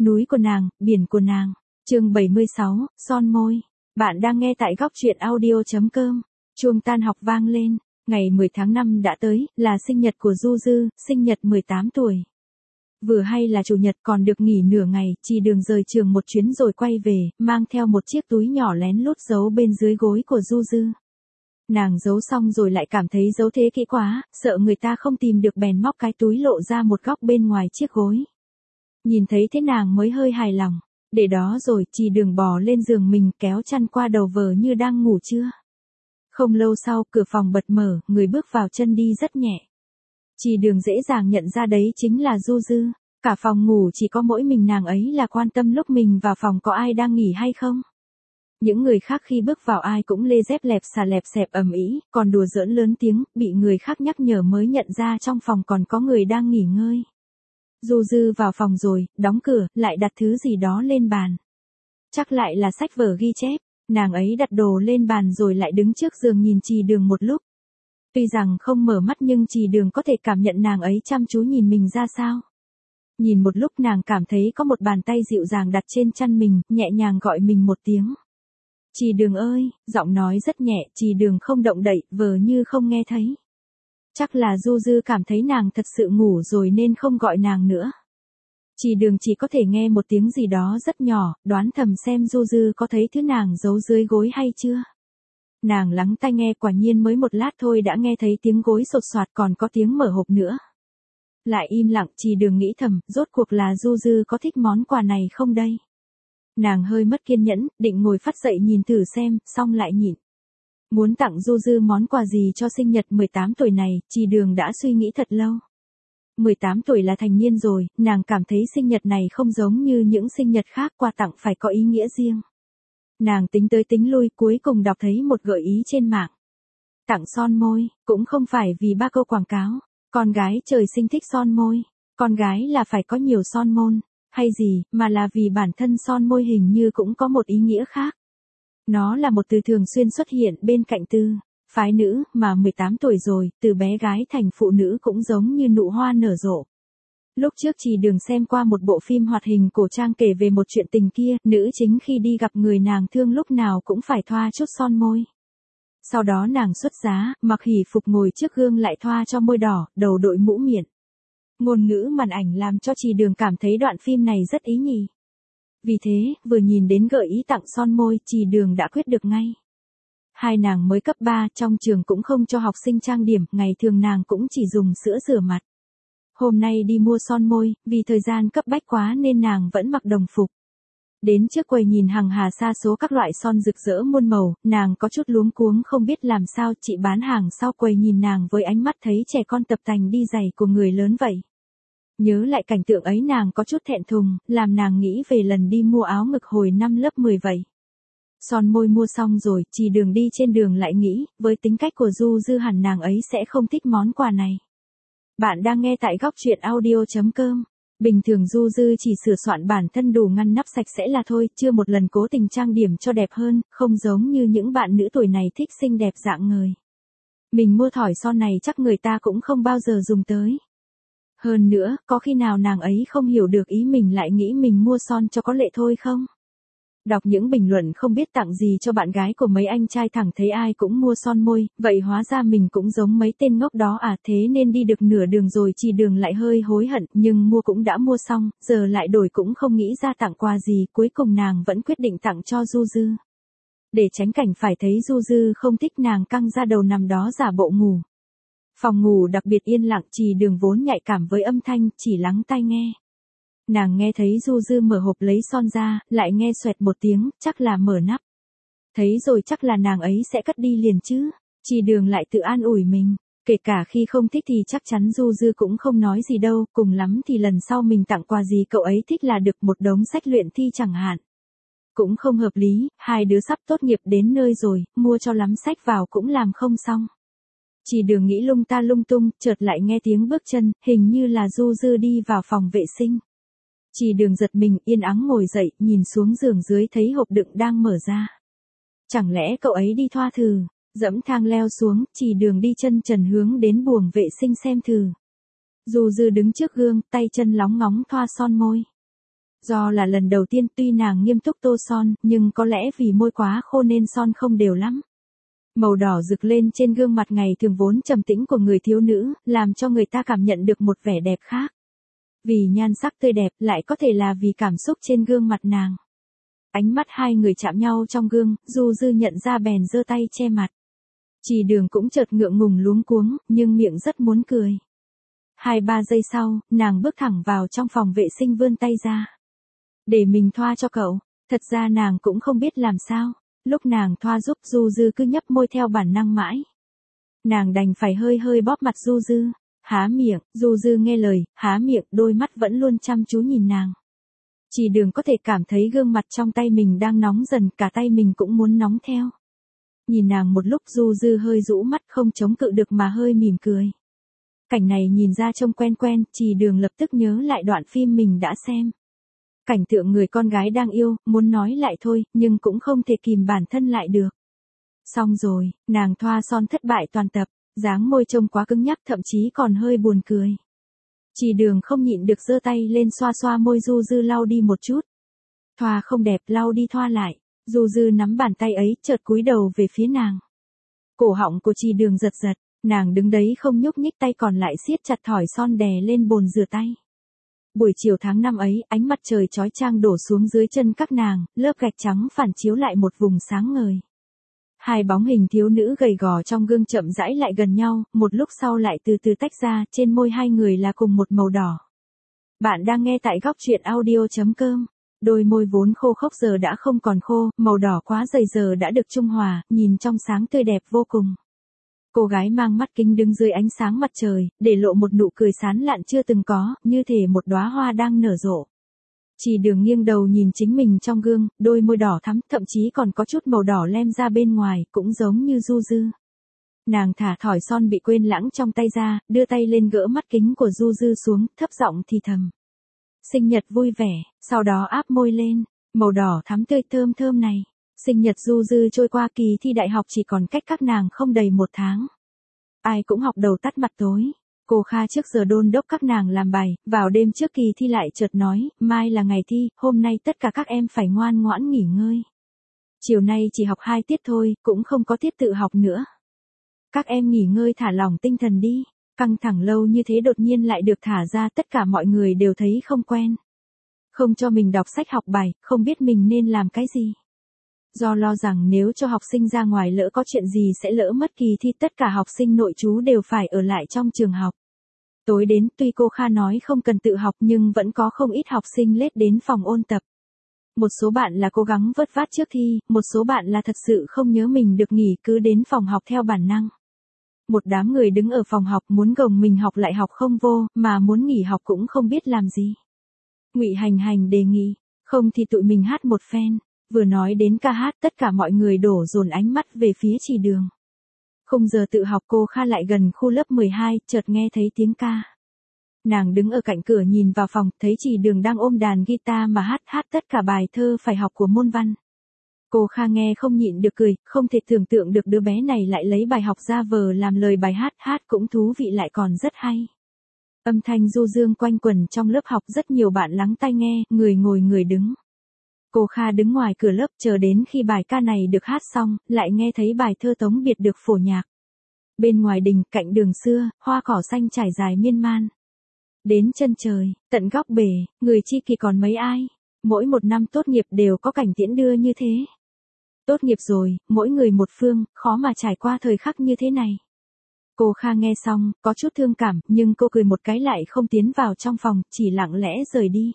núi của nàng, biển của nàng. Chương 76, son môi. Bạn đang nghe tại góc truyện audio.com. Chuông tan học vang lên, ngày 10 tháng 5 đã tới, là sinh nhật của Du Dư, sinh nhật 18 tuổi. Vừa hay là chủ nhật còn được nghỉ nửa ngày, Trì Đường rời trường một chuyến rồi quay về, mang theo một chiếc túi nhỏ lén lút giấu bên dưới gối của Du Dư. Nàng giấu xong rồi lại cảm thấy giấu thế kỹ quá, sợ người ta không tìm được bèn móc cái túi lộ ra một góc bên ngoài chiếc gối. Nhìn thấy thế nàng mới hơi hài lòng. Để đó rồi, Trì Đường bò lên giường mình kéo chăn qua đầu vờ như đang ngủ trưa. Không lâu sau, cửa phòng bật mở, người bước vào chân đi rất nhẹ. Trì Đường dễ dàng nhận ra đấy chính là Du Dư. Cả phòng ngủ chỉ có mỗi mình nàng ấy là quan tâm lúc mình vào phòng có ai đang nghỉ hay không. Những người khác khi bước vào ai cũng lê dép lẹp xẹp ầm ĩ, còn đùa giỡn lớn tiếng, bị người khác nhắc nhở mới nhận ra trong phòng còn có người đang nghỉ ngơi. Du Dư vào phòng rồi, đóng cửa, lại đặt thứ gì đó lên bàn. Chắc lại là sách vở ghi chép, nàng ấy đặt đồ lên bàn rồi lại đứng trước giường nhìn Trì Đường một lúc. Tuy rằng không mở mắt nhưng Trì Đường có thể cảm nhận nàng ấy chăm chú nhìn mình ra sao. Nhìn một lúc nàng cảm thấy có một bàn tay dịu dàng đặt trên chăn mình, nhẹ nhàng gọi mình một tiếng. Trì Đường ơi, giọng nói rất nhẹ, Trì Đường không động đậy, vờ như không nghe thấy. Chắc là Du Dư cảm thấy nàng thật sự ngủ rồi nên không gọi nàng nữa. Trì Đường chỉ có thể nghe một tiếng gì đó rất nhỏ, đoán thầm xem Du Dư có thấy thứ nàng giấu dưới gối hay chưa. Nàng lắng tai nghe, quả nhiên mới một lát thôi đã nghe thấy tiếng gối sột soạt, còn có tiếng mở hộp nữa. Lại im lặng, Trì Đường nghĩ thầm, rốt cuộc là Du Dư có thích món quà này không đây? Nàng hơi mất kiên nhẫn, định ngồi phắt dậy nhìn thử xem, xong lại nhịn. Muốn tặng Du Dư món quà gì cho sinh nhật 18 tuổi này, Trì Đường đã suy nghĩ thật lâu. 18 tuổi là thành niên rồi, nàng cảm thấy sinh nhật này không giống như những sinh nhật khác, quà tặng phải có ý nghĩa riêng. Nàng tính tới tính lui, cuối cùng đọc thấy một gợi ý trên mạng. Tặng son môi, cũng không phải vì 3 câu quảng cáo, con gái trời sinh thích son môi, con gái là phải có nhiều son môn, hay gì, mà là vì bản thân son môi hình như cũng có một ý nghĩa khác. Nó là một từ thường xuyên xuất hiện bên cạnh từ, phái nữ, mà 18 tuổi rồi, từ bé gái thành phụ nữ cũng giống như nụ hoa nở rộ. Lúc trước Trì Đường xem qua một bộ phim hoạt hình cổ trang kể về một chuyện tình kia, nữ chính khi đi gặp người nàng thương lúc nào cũng phải thoa chút son môi. Sau đó nàng xuất giá, mặc hỉ phục ngồi trước gương lại thoa cho môi đỏ, đầu đội mũ miệng. Ngôn ngữ màn ảnh làm cho Trì Đường cảm thấy đoạn phim này rất ý nhì. Vì thế, vừa nhìn đến gợi ý tặng son môi, Trì Đường đã quyết được ngay. Hai nàng mới cấp 3, trong trường cũng không cho học sinh trang điểm, ngày thường nàng cũng chỉ dùng sữa rửa mặt. Hôm nay đi mua son môi, vì thời gian cấp bách quá nên nàng vẫn mặc đồng phục. Đến trước quầy nhìn hàng hà sa số các loại son rực rỡ muôn màu, nàng có chút luống cuống không biết làm sao, chị bán hàng sau quầy nhìn nàng với ánh mắt thấy trẻ con tập tành đi giày của người lớn vậy. Nhớ lại cảnh tượng ấy nàng có chút thẹn thùng, làm nàng nghĩ về lần đi mua áo ngực hồi năm lớp 10 vậy. Son môi mua xong rồi, Trì Đường đi trên đường lại nghĩ, với tính cách của Du Dư hẳn nàng ấy sẽ không thích món quà này. Bạn đang nghe tại góc truyện audio.com. Bình thường Du Dư chỉ sửa soạn bản thân đủ ngăn nắp sạch sẽ là thôi, chưa một lần cố tình trang điểm cho đẹp hơn, không giống như những bạn nữ tuổi này thích xinh đẹp rạng ngời. Mình mua thỏi son này chắc người ta cũng không bao giờ dùng tới. Hơn nữa, có khi nào nàng ấy không hiểu được ý mình lại nghĩ mình mua son cho có lệ thôi không? Đọc những bình luận không biết tặng gì cho bạn gái của mấy anh trai thẳng thấy ai cũng mua son môi, vậy hóa ra mình cũng giống mấy tên ngốc đó à, thế nên đi được nửa đường rồi Trì Đường lại hơi hối hận, nhưng mua cũng đã mua xong, giờ lại đổi cũng không nghĩ ra tặng quà gì, cuối cùng nàng vẫn quyết định tặng cho Du Dư. Để tránh cảnh phải thấy Du Dư không thích nàng căng ra đầu nằm đó giả bộ ngủ. Phòng ngủ đặc biệt yên lặng, Trì Đường vốn nhạy cảm với âm thanh, chỉ lắng tai nghe. Nàng nghe thấy Du Dư mở hộp lấy son ra, lại nghe xoẹt một tiếng, chắc là mở nắp. Thấy rồi chắc là nàng ấy sẽ cất đi liền chứ. Trì Đường lại tự an ủi mình, kể cả khi không thích thì chắc chắn Du Dư cũng không nói gì đâu, cùng lắm thì lần sau mình tặng quà gì cậu ấy thích là được, một đống sách luyện thi chẳng hạn. Cũng không hợp lý, hai đứa sắp tốt nghiệp đến nơi rồi, mua cho lắm sách vào cũng làm không xong. Trì Đường nghĩ lung ta lung tung, chợt lại nghe tiếng bước chân, hình như là Du Dư đi vào phòng vệ sinh. Trì Đường giật mình, yên ắng ngồi dậy, nhìn xuống giường dưới thấy hộp đựng đang mở ra. Chẳng lẽ cậu ấy đi thoa thử? Dẫm thang leo xuống, Trì Đường đi chân trần hướng đến buồng vệ sinh xem thử. Du Dư đứng trước gương, tay chân lóng ngóng thoa son môi. Do là lần đầu tiên tuy nàng nghiêm túc tô son, nhưng có lẽ vì môi quá khô nên son không đều lắm. Màu đỏ rực lên trên gương mặt ngày thường vốn trầm tĩnh của người thiếu nữ, làm cho người ta cảm nhận được một vẻ đẹp khác. Vì nhan sắc tươi đẹp, lại có thể là vì cảm xúc trên gương mặt nàng. Ánh mắt hai người chạm nhau trong gương, Du Dư nhận ra bèn giơ tay che mặt. Trì Đường cũng chợt ngượng ngùng luống cuống, nhưng miệng rất muốn cười. 2-3 giây sau, nàng bước thẳng vào trong phòng vệ sinh vươn tay ra. Để mình thoa cho cậu. Thật ra nàng cũng không biết làm sao. Lúc nàng thoa giúp Du Dư cứ nhấp môi theo bản năng mãi. Nàng đành phải hơi hơi bóp mặt Du Dư. Há miệng, Du Dư nghe lời, há miệng, đôi mắt vẫn luôn chăm chú nhìn nàng. Trì Đường có thể cảm thấy gương mặt trong tay mình đang nóng dần, cả tay mình cũng muốn nóng theo. Nhìn nàng một lúc Du Dư hơi rũ mắt không chống cự được mà hơi mỉm cười. Cảnh này nhìn ra trông quen quen, Trì Đường lập tức nhớ lại đoạn phim mình đã xem. Cảnh tượng người con gái đang yêu, muốn nói lại thôi, nhưng cũng không thể kìm bản thân lại được. Xong rồi, nàng thoa son thất bại toàn tập, dáng môi trông quá cứng nhắc thậm chí còn hơi buồn cười. Trì Đường không nhịn được giơ tay lên xoa xoa môi Du Dư lau đi một chút. Thoa không đẹp, lau đi thoa lại. Du Dư nắm bàn tay ấy, chợt cúi đầu về phía nàng. Cổ họng của Trì Đường giật giật, nàng đứng đấy không nhúc nhích, tay còn lại siết chặt thỏi son đè lên bồn rửa tay. Buổi chiều tháng 5 ấy, ánh mặt trời chói chang đổ xuống dưới chân các nàng, lớp gạch trắng phản chiếu lại một vùng sáng ngời. Hai bóng hình thiếu nữ gầy gò trong gương chậm rãi lại gần nhau, một lúc sau lại từ từ tách ra, trên môi hai người là cùng một màu đỏ. Bạn đang nghe tại góc truyện audio.com. Đôi môi vốn khô khốc giờ đã không còn khô, màu đỏ quá dày giờ đã được trung hòa, nhìn trong sáng tươi đẹp vô cùng. Cô gái mang mắt kính đứng dưới ánh sáng mặt trời, để lộ một nụ cười sán lạn chưa từng có, như thể một đóa hoa đang nở rộ. Trì Đường nghiêng đầu nhìn chính mình trong gương, đôi môi đỏ thắm, thậm chí còn có chút màu đỏ lem ra bên ngoài, cũng giống như Du Dư. Nàng thả thỏi son bị quên lãng trong tay ra, đưa tay lên gỡ mắt kính của Du Dư xuống, thấp giọng thì thầm. Sinh nhật vui vẻ, sau đó áp môi lên, màu đỏ thắm tươi thơm thơm này. Sinh nhật Du Dư trôi qua, kỳ thi đại học chỉ còn cách các nàng không đầy 1 tháng. Ai cũng học đầu tắt mặt tối. Cô Kha trước giờ đôn đốc các nàng làm bài, vào đêm trước kỳ thi lại chợt nói, mai là ngày thi, hôm nay tất cả các em phải ngoan ngoãn nghỉ ngơi. Chiều nay chỉ học 2 tiết thôi, cũng không có tiết tự học nữa. Các em nghỉ ngơi thả lỏng tinh thần đi. Căng thẳng lâu như thế đột nhiên lại được thả ra, tất cả mọi người đều thấy không quen. Không cho mình đọc sách học bài, không biết mình nên làm cái gì. Do lo rằng nếu cho học sinh ra ngoài lỡ có chuyện gì sẽ lỡ mất kỳ thi, tất cả học sinh nội trú đều phải ở lại trong trường học. Tối đến, tuy cô Kha nói không cần tự học nhưng vẫn có không ít học sinh lết đến phòng ôn tập. Một số bạn là cố gắng vớt vát trước thi, một số bạn là thật sự không nhớ mình được nghỉ cứ đến phòng học theo bản năng. Một đám người đứng ở phòng học muốn gồng mình học lại học không vô, mà muốn nghỉ học cũng không biết làm gì. Ngụy Hành Hành đề nghị, không thì tụi mình hát một phen. Vừa nói đến ca hát, tất cả mọi người đổ dồn ánh mắt về phía Trì Đường. Khung giờ tự học, cô Kha lại gần khu lớp 12, chợt nghe thấy tiếng ca. Nàng đứng ở cạnh cửa nhìn vào phòng, thấy Trì Đường đang ôm đàn guitar mà hát tất cả bài thơ phải học của môn văn. Cô Kha nghe không nhịn được cười, không thể tưởng tượng được đứa bé này lại lấy bài học ra vờ làm lời bài hát cũng thú vị lại còn rất hay. Âm thanh du dương quanh quẩn trong lớp học, rất nhiều bạn lắng tai nghe, người ngồi người đứng. Cô Kha đứng ngoài cửa lớp chờ đến khi bài ca này được hát xong, lại nghe thấy bài thơ Tống Biệt được phổ nhạc. Bên ngoài đình, cạnh đường xưa, hoa cỏ xanh trải dài miên man. Đến chân trời, tận góc bể, người chi kỷ còn mấy ai. Mỗi một năm tốt nghiệp đều có cảnh tiễn đưa như thế. Tốt nghiệp rồi, mỗi người một phương, khó mà trải qua thời khắc như thế này. Cô Kha nghe xong, có chút thương cảm, nhưng cô cười một cái lại không tiến vào trong phòng, chỉ lặng lẽ rời đi.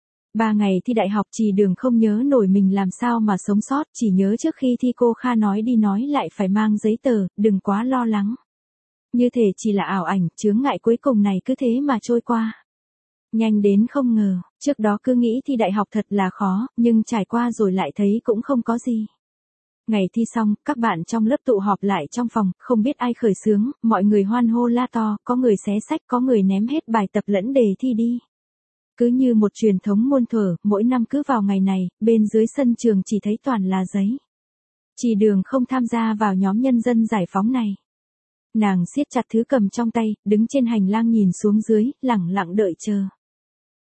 3 ngày thi đại học, Trì Đường không nhớ nổi mình làm sao mà sống sót, chỉ nhớ trước khi thi cô Kha nói đi nói lại phải mang giấy tờ, đừng quá lo lắng. Như thể chỉ là ảo ảnh, chướng ngại cuối cùng này cứ thế mà trôi qua. Nhanh đến không ngờ, trước đó cứ nghĩ thi đại học thật là khó, nhưng trải qua rồi lại thấy cũng không có gì. Ngày thi xong, các bạn trong lớp tụ họp lại trong phòng, không biết ai khởi xướng, mọi người hoan hô la to, có người xé sách, có người ném hết bài tập lẫn đề thi đi. Cứ như một truyền thống muôn thuở, mỗi năm cứ vào ngày này, bên dưới sân trường chỉ thấy toàn là giấy. Trì Đường không tham gia vào nhóm nhân dân giải phóng này. Nàng siết chặt thứ cầm trong tay, đứng trên hành lang nhìn xuống dưới, lẳng lặng đợi chờ.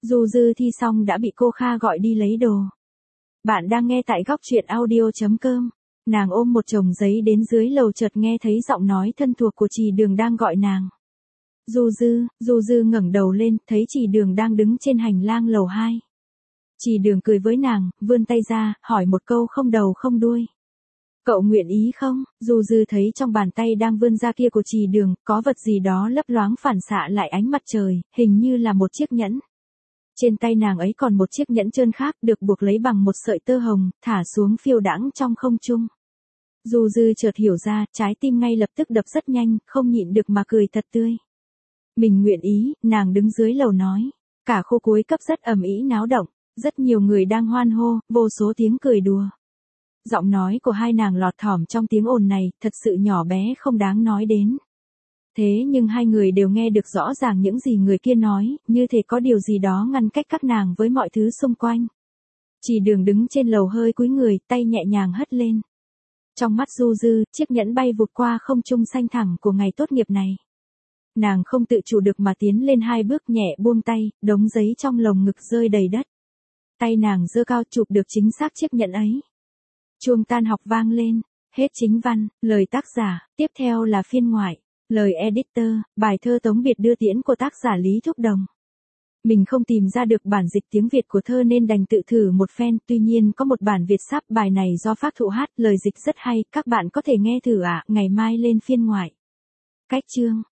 Du Dư thi xong đã bị cô Kha gọi đi lấy đồ. Bạn đang nghe tại góc truyện audio.com. Nàng ôm một chồng giấy đến dưới lầu chợt nghe thấy giọng nói thân thuộc của Trì Đường đang gọi nàng. Du Dư ngẩng đầu lên, thấy Trì Đường đang đứng trên hành lang lầu 2. Trì Đường cười với nàng, vươn tay ra, hỏi một câu không đầu không đuôi. Cậu nguyện ý không? Du Dư thấy trong bàn tay đang vươn ra kia của Trì Đường, có vật gì đó lấp loáng phản xạ lại ánh mặt trời, hình như là một chiếc nhẫn. Trên tay nàng ấy còn một chiếc nhẫn trơn khác được buộc lấy bằng một sợi tơ hồng, thả xuống phiêu đãng trong không trung. Du Dư chợt hiểu ra, trái tim ngay lập tức đập rất nhanh, không nhịn được mà cười thật tươi. Mình nguyện ý, nàng đứng dưới lầu nói. Cả khu cuối cấp rất ầm ĩ náo động, rất nhiều người đang hoan hô, vô số tiếng cười đùa. Giọng nói của hai nàng lọt thỏm trong tiếng ồn này, thật sự nhỏ bé không đáng nói đến. Thế nhưng hai người đều nghe được rõ ràng những gì người kia nói, như thể có điều gì đó ngăn cách các nàng với mọi thứ xung quanh. Trì Đường đứng trên lầu hơi cúi người, tay nhẹ nhàng hất lên. Trong mắt Du Dư, chiếc nhẫn bay vụt qua không trung xanh thẳm của ngày tốt nghiệp này. Nàng không tự chủ được mà tiến lên 2 bước nhẹ buông tay, đống giấy trong lồng ngực rơi đầy đất. Tay nàng giơ cao chụp được chính xác chiếc nhẫn ấy. Chuông tan học vang lên, hết chính văn, lời tác giả, tiếp theo là phiên ngoại, lời editor, bài thơ tống biệt đưa tiễn của tác giả Lý Thúc Đồng. Mình không tìm ra được bản dịch tiếng Việt của thơ nên đành tự thử một phen, tuy nhiên có một bản Việt sáp bài này do Phác Thụ hát, lời dịch rất hay, các bạn có thể nghe thử ạ, ngày mai lên phiên ngoại. Cách chương.